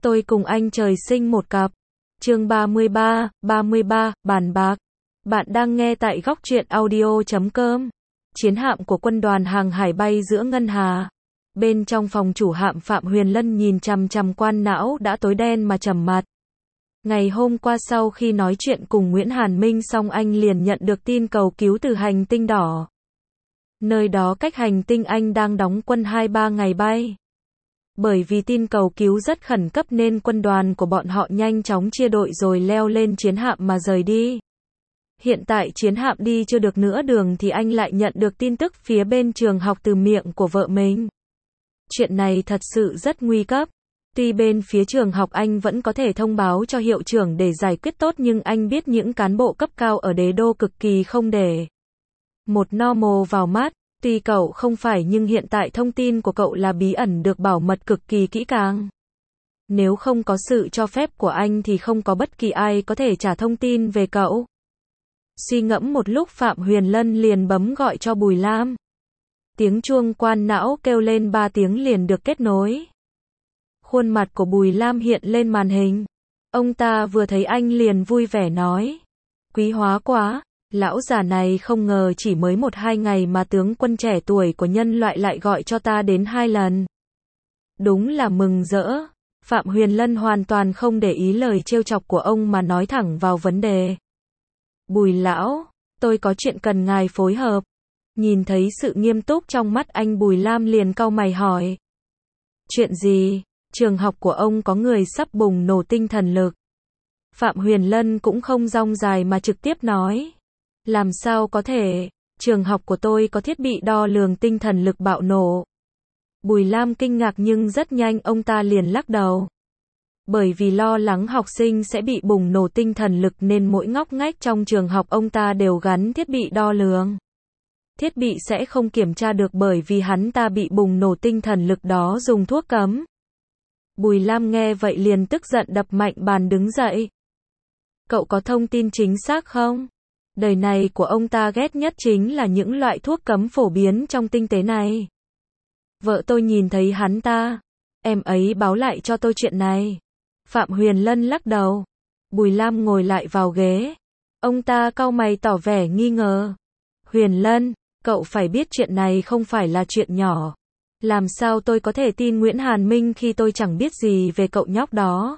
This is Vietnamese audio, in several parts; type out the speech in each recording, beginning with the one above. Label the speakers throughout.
Speaker 1: Tôi cùng anh trời sinh một cặp. Chương 33, bàn bạc. Bạn đang nghe tại góc truyện audio.com. Chiến hạm của quân đoàn hàng hải bay giữa ngân hà. Bên trong phòng chủ hạm, Phạm Huyền Lân nhìn chằm chằm quan não đã tối đen mà trầm mặt. Ngày hôm qua sau khi nói chuyện cùng Nguyễn Hàn Minh xong, anh liền nhận được tin cầu cứu từ hành tinh đỏ. Nơi đó cách hành tinh anh đang đóng quân 2-3 ngày bay. Bởi vì tin cầu cứu rất khẩn cấp nên quân đoàn của bọn họ nhanh chóng chia đội rồi leo lên chiến hạm mà rời đi. Hiện tại chiến hạm đi chưa được nửa đường thì anh lại nhận được tin tức phía bên trường học từ miệng của vợ mình. Chuyện này thật sự rất nguy cấp. Tuy bên phía trường học anh vẫn có thể thông báo cho hiệu trưởng để giải quyết tốt, nhưng anh biết những cán bộ cấp cao ở đế đô cực kỳ không để một normal vào mắt. Tuy cậu không phải, nhưng hiện tại thông tin của cậu là bí ẩn được bảo mật cực kỳ kỹ càng. Nếu không có sự cho phép của anh thì không có bất kỳ ai có thể trả thông tin về cậu. Suy ngẫm một lúc, Phạm Huyền Lân liền bấm gọi cho Bùi Lam. Tiếng chuông quan não kêu lên 3 tiếng liền được kết nối. Khuôn mặt của Bùi Lam hiện lên màn hình. Ông ta vừa thấy anh liền vui vẻ nói: Quý hóa quá. Lão già này không ngờ chỉ mới 1-2 ngày mà tướng quân trẻ tuổi của nhân loại lại gọi cho ta đến 2 lần. Đúng là mừng rỡ. Phạm Huyền Lân hoàn toàn không để ý lời trêu chọc của ông mà nói thẳng vào vấn đề. Bùi lão, tôi có chuyện cần ngài phối hợp. Nhìn thấy sự nghiêm túc trong mắt anh, Bùi Lam liền cau mày hỏi. Chuyện gì? Trường học của ông có người sắp bùng nổ tinh thần lực. Phạm Huyền Lân cũng không rong dài mà trực tiếp nói. Làm sao có thể? Trường học của tôi có thiết bị đo lường tinh thần lực bạo nổ. Bùi Lam kinh ngạc nhưng rất nhanh ông ta liền lắc đầu. Bởi vì lo lắng học sinh sẽ bị bùng nổ tinh thần lực nên mỗi ngóc ngách trong trường học ông ta đều gắn thiết bị đo lường. Thiết bị sẽ không kiểm tra được bởi vì hắn ta bị bùng nổ tinh thần lực đó dùng thuốc cấm. Bùi Lam nghe vậy liền tức giận đập mạnh bàn đứng dậy. Cậu có thông tin chính xác không? Đời này của ông ta ghét nhất chính là những loại thuốc cấm phổ biến trong tinh tế này. Vợ tôi nhìn thấy hắn ta. Em ấy báo lại cho tôi chuyện này. Phạm Huyền Lân lắc đầu. Bùi Lam ngồi lại vào ghế. Ông ta cau mày tỏ vẻ nghi ngờ. Huyền Lân, cậu phải biết chuyện này không phải là chuyện nhỏ. Làm sao tôi có thể tin Nguyễn Hàn Minh khi tôi chẳng biết gì về cậu nhóc đó?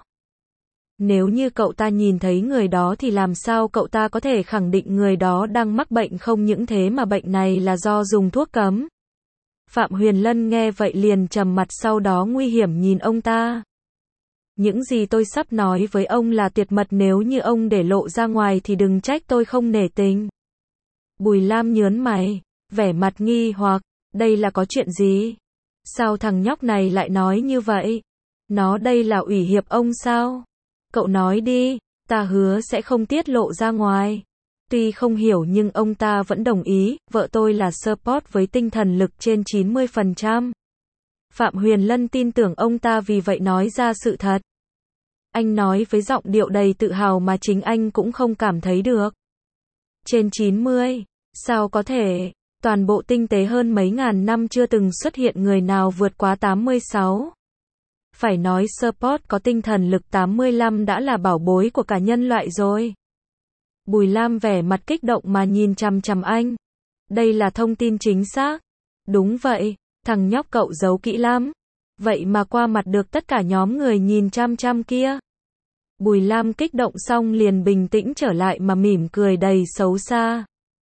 Speaker 1: Nếu như cậu ta nhìn thấy người đó thì làm sao cậu ta có thể khẳng định người đó đang mắc bệnh? Không những thế mà bệnh này là do dùng thuốc cấm. Phạm Huyền Lân nghe vậy liền trầm mặt, sau đó nguy hiểm nhìn ông ta. Những gì tôi sắp nói với ông là tuyệt mật, nếu như ông để lộ ra ngoài thì đừng trách tôi không nể tình. Bùi Lam nhớn mày, vẻ mặt nghi hoặc, đây là có chuyện gì? Sao thằng nhóc này lại nói như vậy? Nó đây là ủy hiệp ông sao? Cậu nói đi, ta hứa sẽ không tiết lộ ra ngoài. Tuy không hiểu nhưng ông ta vẫn đồng ý, vợ tôi là support với tinh thần lực trên 90%. Phạm Huyền Lân tin tưởng ông ta vì vậy nói ra sự thật. Anh nói với giọng điệu đầy tự hào mà chính anh cũng không cảm thấy được. Trên 90, sao có thể? Toàn bộ tinh tế hơn mấy ngàn năm chưa từng xuất hiện người nào vượt quá 86. Phải nói support có tinh thần lực 85 đã là bảo bối của cả nhân loại rồi. Bùi Lam vẻ mặt kích động mà nhìn chằm chằm anh. Đây là thông tin chính xác. Đúng vậy, thằng nhóc cậu giấu kỹ lắm. Vậy mà qua mặt được tất cả nhóm người nhìn chăm chăm kia. Bùi Lam kích động xong liền bình tĩnh trở lại mà mỉm cười đầy xấu xa.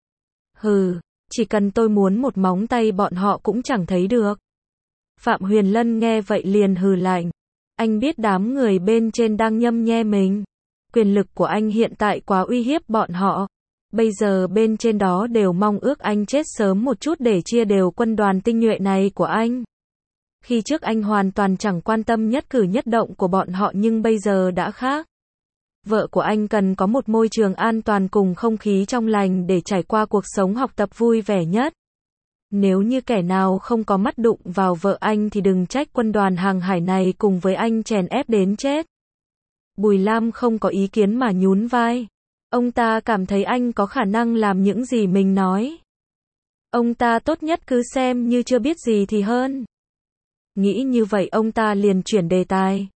Speaker 1: Hừ, chỉ cần tôi muốn một móng tay bọn họ cũng chẳng thấy được. Phạm Huyền Lân nghe vậy liền hừ lạnh. Anh biết đám người bên trên đang nhâm nhe mình. Quyền lực của anh hiện tại quá uy hiếp bọn họ. Bây giờ bên trên đó đều mong ước anh chết sớm một chút để chia đều quân đoàn tinh nhuệ này của anh. Khi trước anh hoàn toàn chẳng quan tâm nhất cử nhất động của bọn họ, nhưng bây giờ đã khác. Vợ của anh cần có một môi trường an toàn cùng không khí trong lành để trải qua cuộc sống học tập vui vẻ nhất. Nếu như kẻ nào không có mắt đụng vào vợ anh thì đừng trách quân đoàn hàng hải này cùng với anh chèn ép đến chết. Bùi Lam không có ý kiến mà nhún vai. Ông ta cảm thấy anh có khả năng làm những gì mình nói. Ông ta tốt nhất cứ xem như chưa biết gì thì hơn. Nghĩ như vậy ông ta liền chuyển đề tài.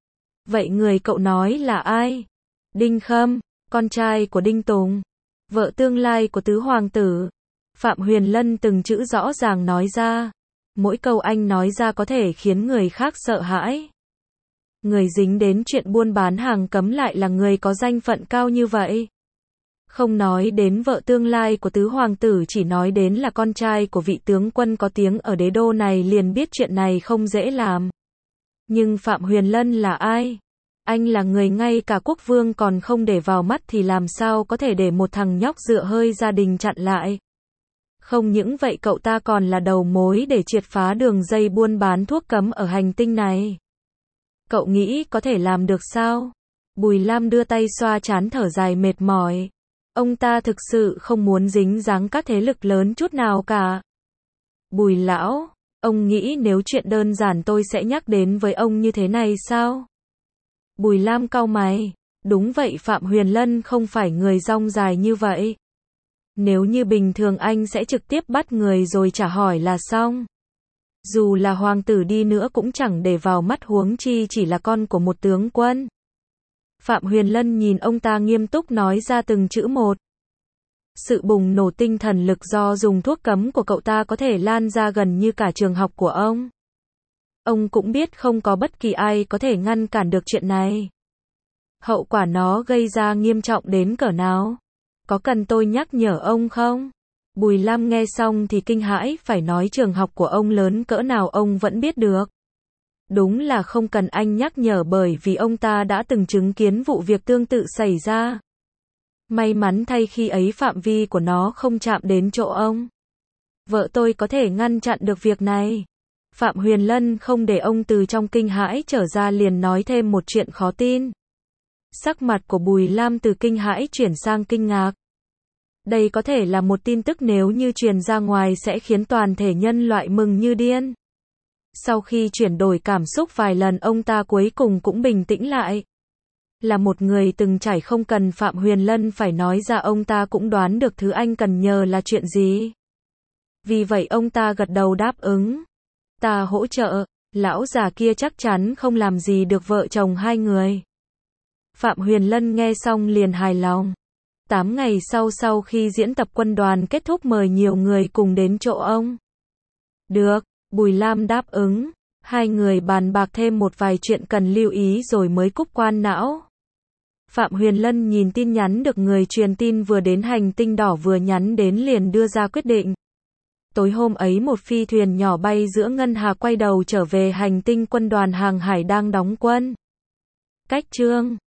Speaker 1: Vậy người cậu nói là ai? Đinh Khâm, con trai của Đinh Tùng, vợ tương lai của tứ hoàng tử. Phạm Huyền Lân từng chữ rõ ràng nói ra. Mỗi câu anh nói ra có thể khiến người khác sợ hãi. Người dính đến chuyện buôn bán hàng cấm lại là người có danh phận cao như vậy. Không nói đến vợ tương lai của tứ hoàng tử, chỉ nói đến là con trai của vị tướng quân có tiếng ở đế đô này liền biết chuyện này không dễ làm. Nhưng Phạm Huyền Lân là ai? Anh là người ngay cả quốc vương còn không để vào mắt thì làm sao có thể để một thằng nhóc dựa hơi gia đình chặn lại. Không những vậy cậu ta còn là đầu mối để triệt phá đường dây buôn bán thuốc cấm ở hành tinh này. Cậu nghĩ có thể làm được sao? Bùi Lam đưa tay xoa trán thở dài mệt mỏi. Ông ta thực sự không muốn dính dáng các thế lực lớn chút nào cả. Bùi lão, ông nghĩ nếu chuyện đơn giản tôi sẽ nhắc đến với ông như thế này sao? Bùi Lam cau mày. Đúng vậy, Phạm Huyền Lân không phải người dong dài như vậy. Nếu như bình thường anh sẽ trực tiếp bắt người rồi trả hỏi là xong. Dù là hoàng tử đi nữa cũng chẳng để vào mắt, huống chi chỉ là con của một tướng quân. Phạm Huyền Lân nhìn ông ta nghiêm túc nói ra từng chữ một. Sự bùng nổ tinh thần lực do dùng thuốc cấm của cậu ta có thể lan ra gần như cả trường học của ông. Ông cũng biết không có bất kỳ ai có thể ngăn cản được chuyện này. Hậu quả nó gây ra nghiêm trọng đến cỡ nào? Có cần tôi nhắc nhở ông không? Bùi Lam nghe xong thì kinh hãi, phải nói trường học của ông lớn cỡ nào ông vẫn biết được. Đúng là không cần anh nhắc nhở, bởi vì ông ta đã từng chứng kiến vụ việc tương tự xảy ra. May mắn thay khi ấy phạm vi của nó không chạm đến chỗ ông. Vợ tôi có thể ngăn chặn được việc này. Phạm Huyền Lân không để ông từ trong kinh hãi trở ra, liền nói thêm một chuyện khó tin. Sắc mặt của Bùi Lam từ kinh hãi chuyển sang kinh ngạc. Đây có thể là một tin tức nếu như truyền ra ngoài sẽ khiến toàn thể nhân loại mừng như điên. Sau khi chuyển đổi cảm xúc vài lần, ông ta cuối cùng cũng bình tĩnh lại. Là một người từng trải, không cần Phạm Huyền Lân phải nói ra, ông ta cũng đoán được thứ anh cần nhờ là chuyện gì. Vì vậy ông ta gật đầu đáp ứng. Ta hỗ trợ, lão già kia chắc chắn không làm gì được vợ chồng hai người. Phạm Huyền Lân nghe xong liền hài lòng. 8 ngày sau khi diễn tập quân đoàn kết thúc, mời nhiều người cùng đến chỗ ông. Được, Bùi Lam đáp ứng. Hai người bàn bạc thêm một vài chuyện cần lưu ý rồi mới cúp quan não. Phạm Huyền Lân nhìn tin nhắn được người truyền tin vừa đến hành tinh đỏ vừa nhắn đến liền đưa ra quyết định. Tối hôm ấy một phi thuyền nhỏ bay giữa ngân hà quay đầu trở về hành tinh quân đoàn hàng hải đang đóng quân. Cách chương